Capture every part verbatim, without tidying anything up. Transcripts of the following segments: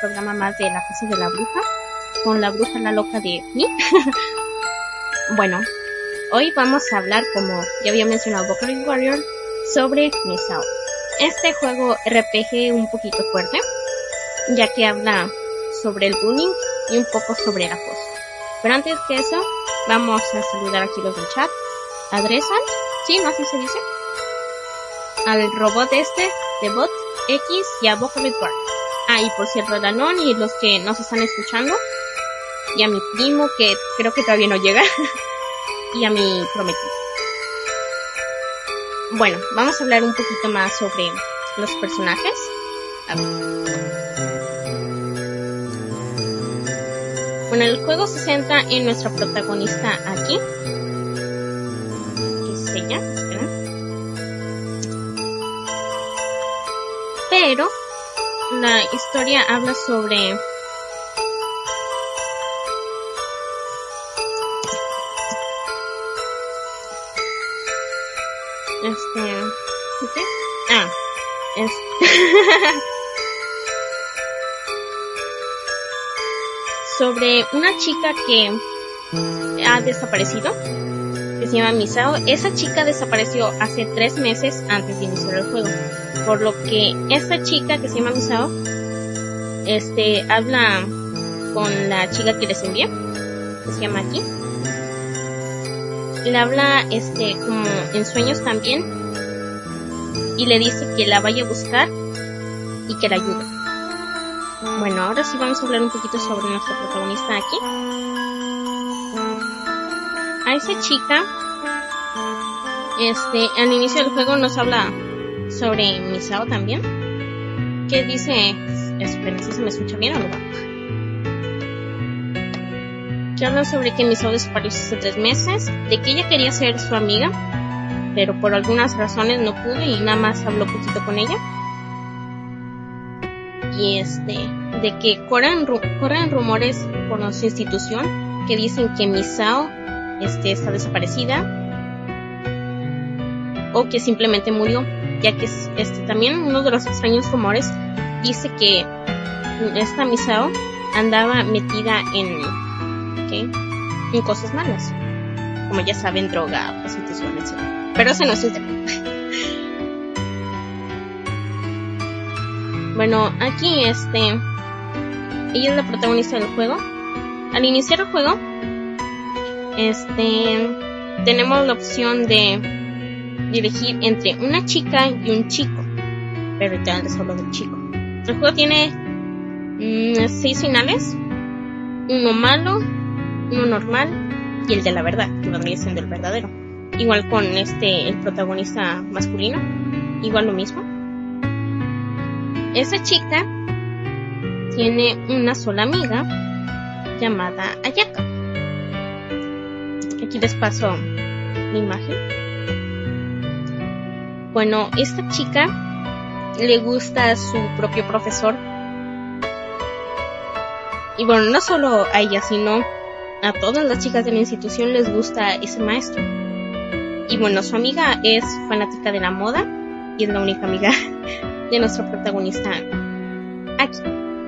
programa más de La Casa de la Bruja, con la bruja la loca de mí. Bueno, hoy vamos a hablar, como ya había mencionado Vocaloid Warrior, sobre Misao. Este juego R P G un poquito fuerte, ya que habla sobre el bullying y un poco sobre el acoso. Pero antes que eso, vamos a saludar aquí los del chat. A Dresan, sí, ¿no? Así se dice. Al robot este, de Bot X, y a Vocaloid Warrior. Ah, y por cierto, a Danon y los que nos están escuchando. Y a mi primo, que creo que todavía no llega. Y a mi prometido. Bueno, vamos a hablar un poquito más sobre los personajes. A ver. Bueno, el juego se centra en nuestra protagonista aquí. Que es ella, espera. Pero la historia habla sobre este ¿qué? Ah, es sobre una chica que ha desaparecido, que se llama Misao. Esa chica desapareció hace tres meses antes de iniciar el juego, por lo que esta chica que se llama Misao este habla con la chica que les envié, que se llama aquí. Le habla este como en sueños también, y le dice que la vaya a buscar y que la ayude. Bueno, ahora sí vamos a hablar un poquito sobre nuestra protagonista aquí. A esa chica, este, al inicio del juego nos habla sobre Misao también, que dice, esperen, si se me escucha bien o no. Que habla sobre que Misao desapareció hace tres meses, de que ella quería ser su amiga, pero por algunas razones no pudo y nada más habló poquito con ella. Y este, de que corren, corren rumores por nuestra institución que dicen que Misao este, está desaparecida, o que simplemente murió, ya que este, también uno de los extraños rumores dice que esta Misao andaba metida en, ¿qué? en cosas malas, como ya saben, droga, prostitución, etcétera. Pero ese no es el tema. Bueno, aquí este, ella es la protagonista del juego. Al iniciar el juego, este, tenemos la opción de elegir entre una chica y un chico, pero ya les hablo del chico. El juego tiene mmm, seis finales, uno malo, uno normal y el de la verdad, que vendría siendo el verdadero. Igual con este, el protagonista masculino, igual lo mismo. Esa chica tiene una sola amiga llamada Ayaka. Aquí les paso la imagen. Bueno, esta chica le gusta a su propio profesor. Y bueno, no solo a ella, sino a todas las chicas de la institución les gusta ese maestro. Y bueno, su amiga es fanática de la moda y es la única amiga de nuestro protagonista aquí.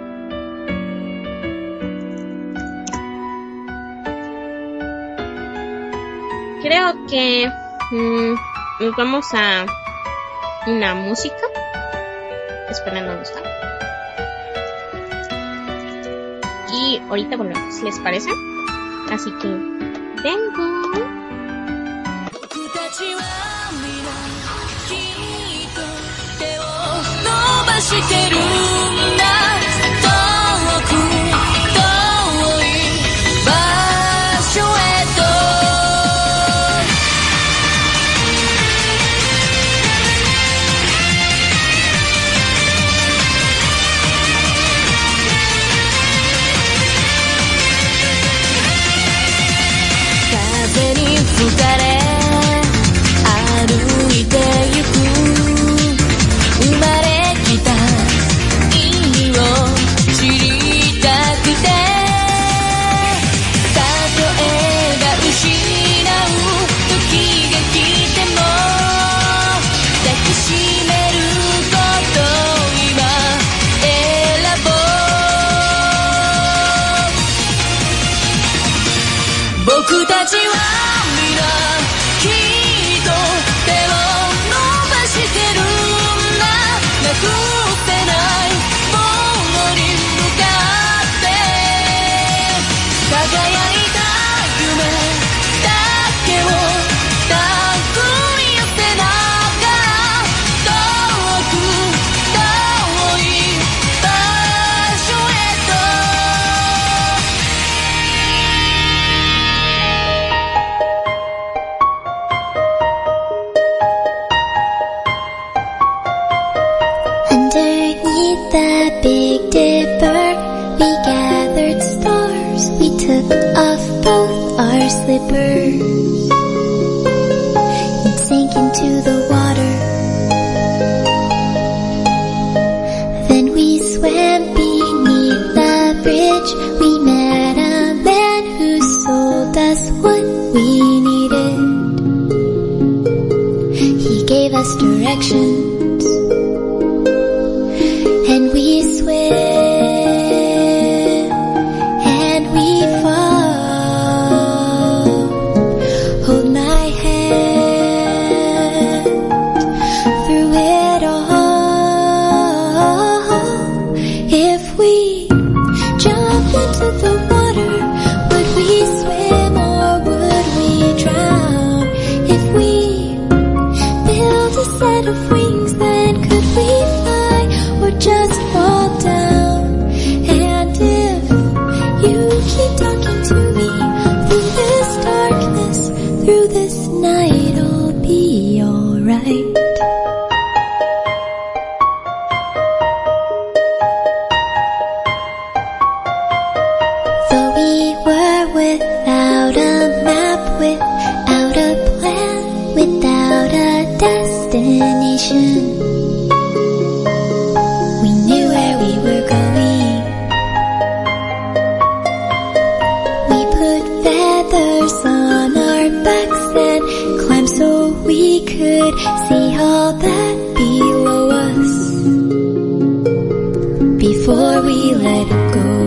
Creo que mmm, nos vamos a una música. Esperando dónde está. Y ahorita volvemos, ¿les parece? Así que vengo. 僕たちは皆きっと手を伸ばしてるんだなくせないものに向かって輝いた夢だけを手繰り寄せながら遠く遠い場所へと Underneath the Big Dipper, we gathered stars. We took off both our slippers and sank into the water. Then we swam beneath the bridge. We met a man who sold us what we needed. He gave us directions. And we swim, and we fall. Hold my hand through it all. If we jump into the water, would we swim or would we drown? If we build a set of wings, then could we fly or just fall down? And if you keep talking to me through this darkness, through this night, I'll be alright. Though we were without a map, without a plan, without a destination, we knew where we were going. We put feathers on our backs and climbed so we could see all that below us before we let it go.